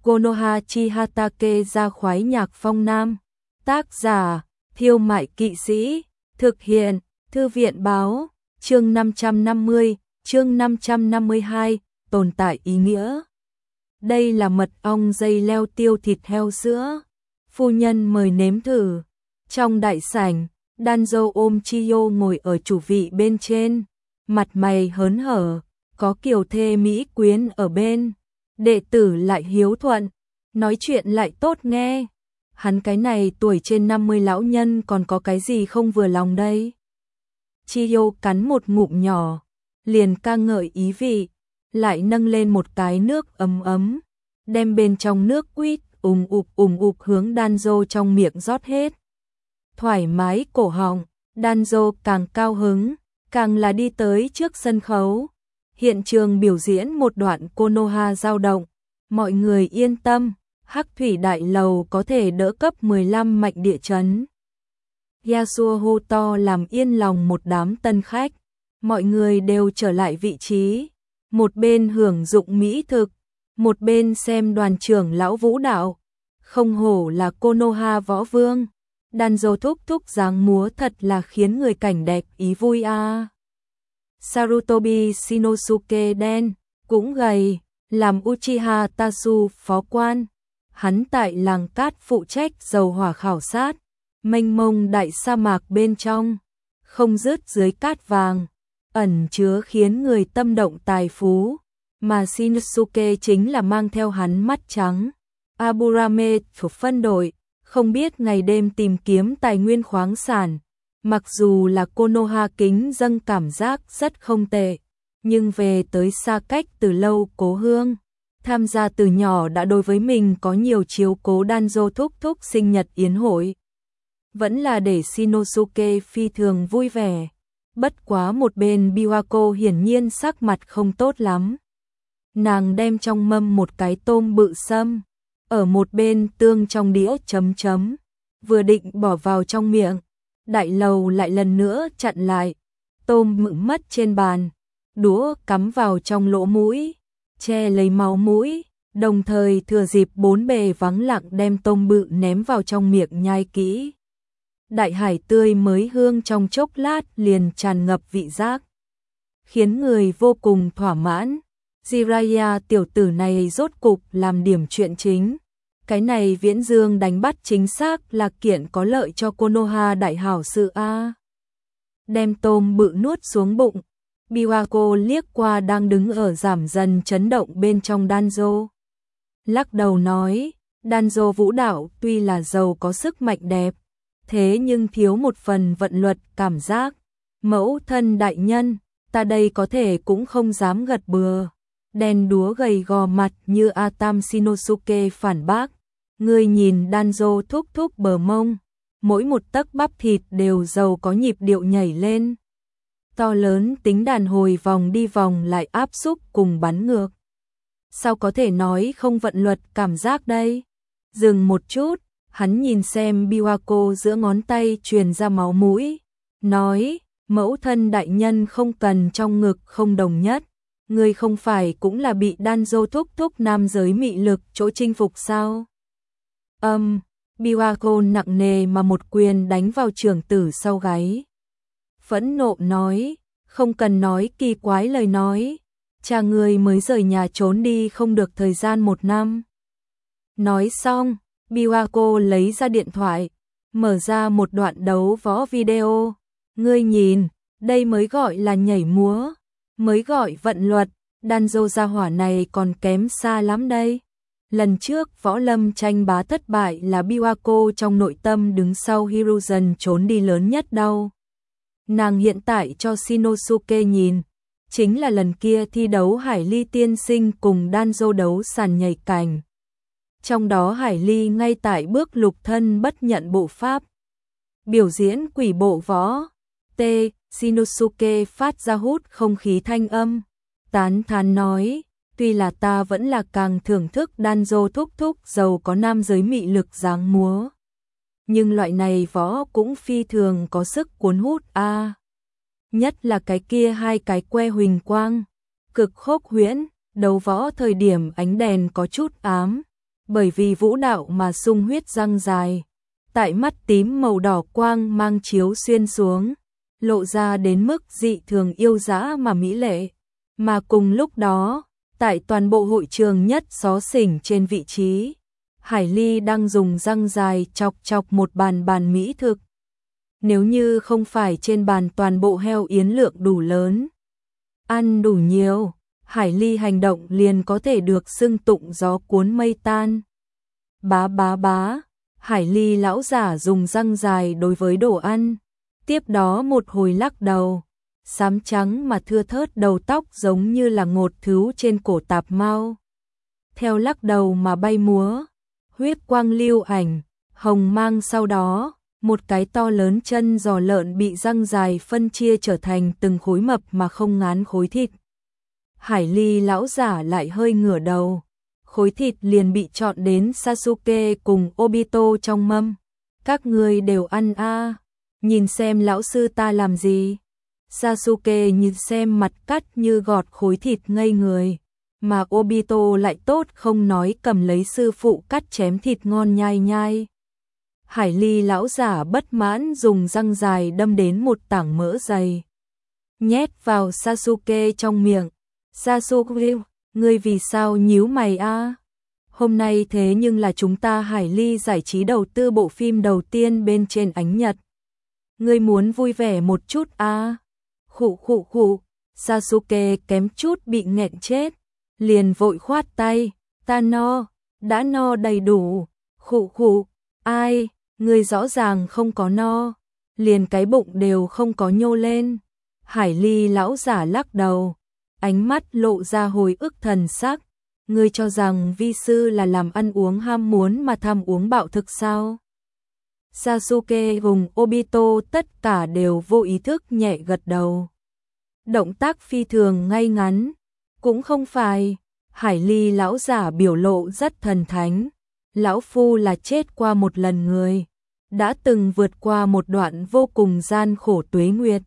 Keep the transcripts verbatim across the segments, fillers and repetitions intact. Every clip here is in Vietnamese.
Konoha Chihatake ra khoái nhạc phong nam. Tác giả, Thiêu Mại Kỵ Sĩ. Thực hiện, Thư viện báo. Chương năm trăm năm mươi, chương năm trăm năm mươi hai, tồn tại ý nghĩa. Đây là mật ong dây leo tiêu thịt heo sữa. Phu nhân mời nếm thử. Trong đại sảnh, Danzo ôm Chiyo ngồi ở chủ vị bên trên. Mặt mày hớn hở, có kiều thê mỹ quyến ở bên. Đệ tử lại hiếu thuận, nói chuyện lại tốt nghe. Hắn cái này tuổi trên năm mươi lão nhân còn có cái gì không vừa lòng đây? Chiyo cắn một ngụm nhỏ, liền ca ngợi ý vị, lại nâng lên một cái nước ấm ấm, đem bên trong nước quýt ùng ục ùng ục hướng Danzo trong miệng rót hết. Thoải mái cổ họng, Danzo càng cao hứng, càng là đi tới trước sân khấu. Hiện trường biểu diễn một đoạn Konoha dao động, mọi người yên tâm, Hắc Thủy Đại Lầu có thể đỡ cấp mười lăm mạnh địa chấn. Yasuo hô to làm yên lòng một đám tân khách, mọi người đều trở lại vị trí, một bên hưởng dụng mỹ thực, một bên xem đoàn trưởng lão vũ đạo. Không hổ là Konoha võ vương, Danzo thúc thúc dáng múa thật là khiến người cảnh đẹp ý vui a. À. Sarutobi Shinosuke đen, cũng gầy, làm Uchiha Tasu phó quan. Hắn tại làng cát phụ trách dầu hỏa khảo sát, mênh mông đại sa mạc bên trong, không dứt dưới cát vàng, ẩn chứa khiến người tâm động tài phú, mà Shinosuke chính là mang theo hắn mắt trắng. Aburame thuộc phân đội, không biết ngày đêm tìm kiếm tài nguyên khoáng sản. Mặc dù là Konoha kính dâng cảm giác rất không tệ, nhưng về tới xa cách từ lâu cố hương, tham gia từ nhỏ đã đối với mình có nhiều chiếu cố. Danzo thúc thúc sinh nhật yến hội, vẫn là để Shinosuke phi thường vui vẻ. Bất quá một bên Biwako hiển nhiên sắc mặt không tốt lắm. Nàng đem trong mâm một cái tôm bự sâm, ở một bên tương trong đĩa chấm chấm, vừa định bỏ vào trong miệng, đại lầu lại lần nữa chặn lại. Tôm mự mất trên bàn, đũa cắm vào trong lỗ mũi, che lấy máu mũi, đồng thời thừa dịp bốn bề vắng lặng đem tôm bự ném vào trong miệng nhai kỹ. Đại hải tươi mới hương trong chốc lát liền tràn ngập vị giác, khiến người vô cùng thỏa mãn. Jiraiya tiểu tử này rốt cục làm điểm chuyện chính. Cái này viễn dương đánh bắt chính xác là kiện có lợi cho Konoha đại hảo sự a. Đem tôm bự nuốt xuống bụng, Biwako liếc qua đang đứng ở giảm dần chấn động bên trong Danzo. Lắc đầu nói, Danzo vũ đạo tuy là giàu có sức mạnh đẹp, thế nhưng thiếu một phần vận luật cảm giác. Mẫu thân đại nhân, ta đây có thể cũng không dám gật bừa. Đèn đúa gầy gò mặt như Atam Shinosuke phản bác. Ngươi nhìn Danzo thúc thúc bờ mông, mỗi một tấc bắp thịt đều giàu có nhịp điệu nhảy lên. To lớn tính đàn hồi vòng đi vòng lại áp xúc cùng bắn ngược. Sao có thể nói không vận luật cảm giác đây? Dừng một chút, hắn nhìn xem Biwako giữa ngón tay truyền ra máu mũi, nói, mẫu thân đại nhân không cần trong ngực không đồng nhất. Ngươi không phải cũng là bị Danzo thúc thúc nam giới mị lực chỗ chinh phục sao? Âm, um, Biwako nặng nề mà một quyền đánh vào trưởng tử sau gáy. Phẫn nộ nói, không cần nói kỳ quái lời nói, cha ngươi mới rời nhà trốn đi không được thời gian một năm. Nói xong, Biwako lấy ra điện thoại, mở ra một đoạn đấu võ video. Ngươi nhìn, đây mới gọi là nhảy múa, mới gọi vận luật. Danzo gia hỏa này còn kém xa lắm đây. Lần trước võ lâm tranh bá thất bại là Biwako trong nội tâm đứng sau Hiruzen trốn đi lớn nhất đâu. Nàng hiện tại cho Shinosuke nhìn, chính là lần kia thi đấu Hải Ly tiên sinh cùng Danzo đấu sàn nhảy cành. Trong đó Hải Ly ngay tại bước lục thân bất nhận bộ pháp, biểu diễn quỷ bộ võ. T. Shinosuke phát ra hút không khí thanh âm, tán thán nói, tuy là ta vẫn là càng thưởng thức Danzo thúc thúc giàu có nam giới mị lực dáng múa. Nhưng loại này võ cũng phi thường có sức cuốn hút a. À. Nhất là cái kia hai cái que huỳnh quang, cực khốc huyễn, đấu võ thời điểm ánh đèn có chút ám, bởi vì vũ đạo mà sung huyết răng dài, tại mắt tím màu đỏ quang mang chiếu xuyên xuống, lộ ra đến mức dị thường yêu dã mà mỹ lệ, mà cùng lúc đó, tại toàn bộ hội trường nhất xó xỉnh trên vị trí, Hải Ly đang dùng răng dài chọc chọc một bàn bàn mỹ thực. Nếu như không phải trên bàn toàn bộ heo yến lượng đủ lớn, ăn đủ nhiều, Hải Ly hành động liền có thể được xưng tụng gió cuốn mây tan. Bá bá bá, Hải Ly lão giả dùng răng dài đối với đồ ăn, tiếp đó một hồi lắc đầu, xám trắng mà thưa thớt đầu tóc giống như là ngột thứu trên cổ tạp mao. Theo lắc đầu mà bay múa, huyết quang lưu ảnh, hồng mang sau đó, một cái to lớn chân giò lợn bị răng dài phân chia trở thành từng khối mập mà không ngán khối thịt. Hải Ly lão giả lại hơi ngửa đầu, khối thịt liền bị chọn đến Sasuke cùng Obito trong mâm. Các người đều ăn a, à. Nhìn xem lão sư ta làm gì. Sasuke nhìn xem mặt cắt như gọt khối thịt ngây người, mà Obito lại tốt không nói cầm lấy sư phụ cắt chém thịt ngon nhai nhai. Hải Ly lão giả bất mãn dùng răng dài đâm đến một tảng mỡ dày, nhét vào Sasuke trong miệng. Sasuke, ngươi vì sao nhíu mày a? Hôm nay thế nhưng là chúng ta Hải Ly giải trí đầu tư bộ phim đầu tiên bên trên ánh nhật. Ngươi muốn vui vẻ một chút a? Khụ khụ khụ, Sasuke kém chút bị nghẹn chết, liền vội khoát tay, ta no, đã no đầy đủ. Khụ khụ, ai, ngươi rõ ràng không có no, liền cái bụng đều không có nhô lên. Hải Ly lão giả lắc đầu, ánh mắt lộ ra hồi ức thần sắc. Ngươi cho rằng vi sư là làm ăn uống ham muốn mà tham uống bạo thực sao? Sasuke cùng Obito tất cả đều vô ý thức nhẹ gật đầu. Động tác phi thường ngay ngắn, cũng không phải. Hải Ly lão giả biểu lộ rất thần thánh. Lão phu là chết qua một lần người, đã từng vượt qua một đoạn vô cùng gian khổ tuế nguyệt.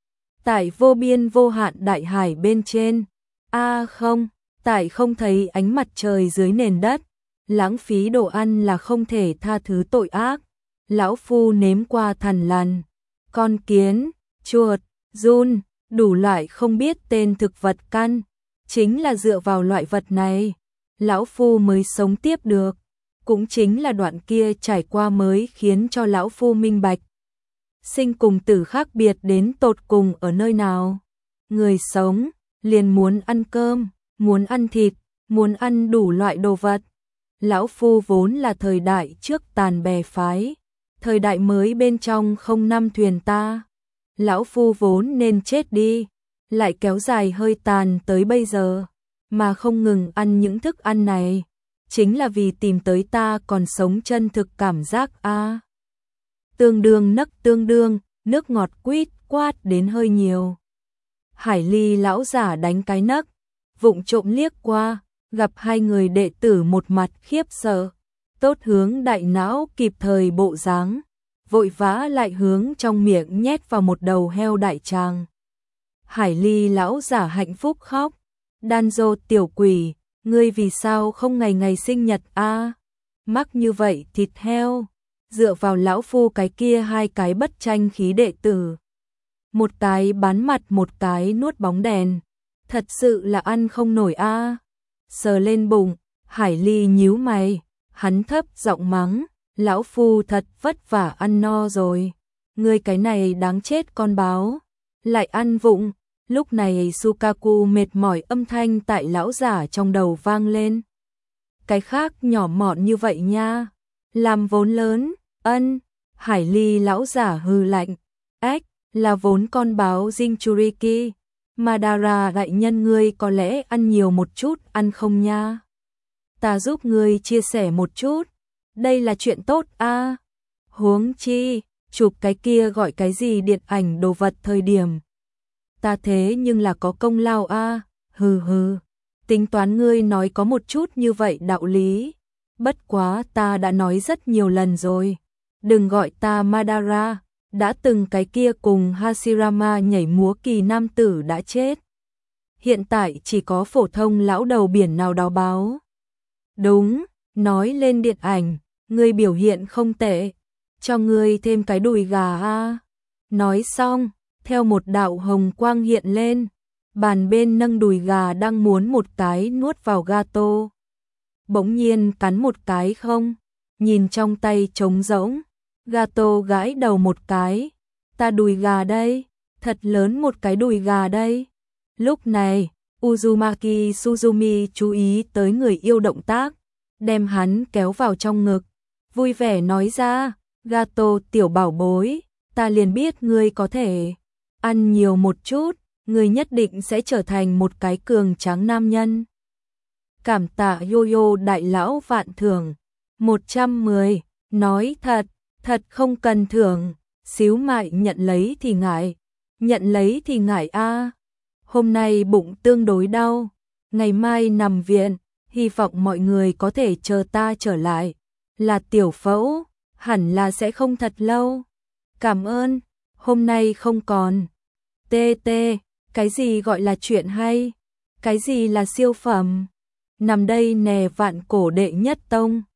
Tại vô biên vô hạn đại hải bên trên, a à không, tại không thấy ánh mặt trời dưới nền đất, lãng phí đồ ăn là không thể tha thứ tội ác. Lão phu nếm qua thằn lằn, con kiến, chuột, giun, đủ loại không biết tên thực vật căn, chính là dựa vào loại vật này, lão phu mới sống tiếp được. Cũng chính là đoạn kia trải qua mới khiến cho lão phu minh bạch. Sinh cùng tử khác biệt đến tột cùng ở nơi nào. Người sống, liền muốn ăn cơm, muốn ăn thịt, muốn ăn đủ loại đồ vật. Lão phu vốn là thời đại trước tàn bè phái, thời đại mới bên trong không năm thuyền ta. Lão phu vốn nên chết đi, lại kéo dài hơi tàn tới bây giờ, mà không ngừng ăn những thức ăn này. Chính là vì tìm tới ta còn sống chân thực cảm giác a. À. Tương đương nấc tương đương, nước ngọt quýt quát đến hơi nhiều. Hải Ly lão giả đánh cái nấc, vụng trộm liếc qua, gặp hai người đệ tử một mặt khiếp sợ, tốt hướng đại não kịp thời bộ dáng, vội vã lại hướng trong miệng nhét vào một đầu heo đại tràng. Hải Ly lão giả hạnh phúc khóc, Danzo tiểu quỷ, ngươi vì sao không ngày ngày sinh nhật a? À? Mắc như vậy thịt heo, dựa vào lão phu cái kia hai cái bất tranh khí đệ tử. Một cái bán mặt một cái nuốt bóng đèn, thật sự là ăn không nổi a. À? Sờ lên bụng, Hải Ly nhíu mày, hắn thấp giọng mắng, lão phu thật vất vả ăn no rồi, ngươi cái này đáng chết con báo, lại ăn vụng. Lúc này Sukaku mệt mỏi âm thanh tại lão giả trong đầu vang lên. Cái khác nhỏ mọn như vậy nha, làm vốn lớn, ân. Hải Ly lão giả hừ lạnh, ếch, là vốn con báo Jinchuriki, Madara đại nhân ngươi có lẽ ăn nhiều một chút ăn không nha. Ta giúp ngươi chia sẻ một chút, đây là chuyện tốt a. À. Huống chi, chụp cái kia gọi cái gì điện ảnh đồ vật thời điểm. Ta thế nhưng là có công lao a, à. Hừ hừ, tính toán ngươi nói có một chút như vậy đạo lý. Bất quá ta đã nói rất nhiều lần rồi, đừng gọi ta Madara, đã từng cái kia cùng Hashirama nhảy múa kỳ nam tử đã chết. Hiện tại chỉ có phổ thông lão đầu biển nào đó báo. Đúng, nói lên điện ảnh, ngươi biểu hiện không tệ, cho ngươi thêm cái đùi gà a. Nói xong, theo một đạo hồng quang hiện lên, bàn bên nâng đùi gà đang muốn một cái nuốt vào gato. Bỗng nhiên cắn một cái không, nhìn trong tay trống rỗng, gato gãi đầu một cái, ta đùi gà đây, thật lớn một cái đùi gà đây. Lúc này, Uzumaki Suzumi chú ý tới người yêu động tác, đem hắn kéo vào trong ngực, vui vẻ nói ra, gato tiểu bảo bối, ta liền biết ngươi có thể ăn nhiều một chút, ngươi nhất định sẽ trở thành một cái cường tráng nam nhân. Cảm tạ Yoyo đại lão vạn thưởng, một trăm mười, nói thật, thật không cần thưởng, xíu mại nhận lấy thì ngại, nhận lấy thì ngại a. Hôm nay bụng tương đối đau, ngày mai nằm viện, hy vọng mọi người có thể chờ ta trở lại. Là tiểu phẫu, hẳn là sẽ không thật lâu. Cảm ơn, hôm nay không còn. Tê tê, cái gì gọi là chuyện hay? Cái gì là siêu phẩm? Nằm đây nè vạn cổ đệ nhất tông.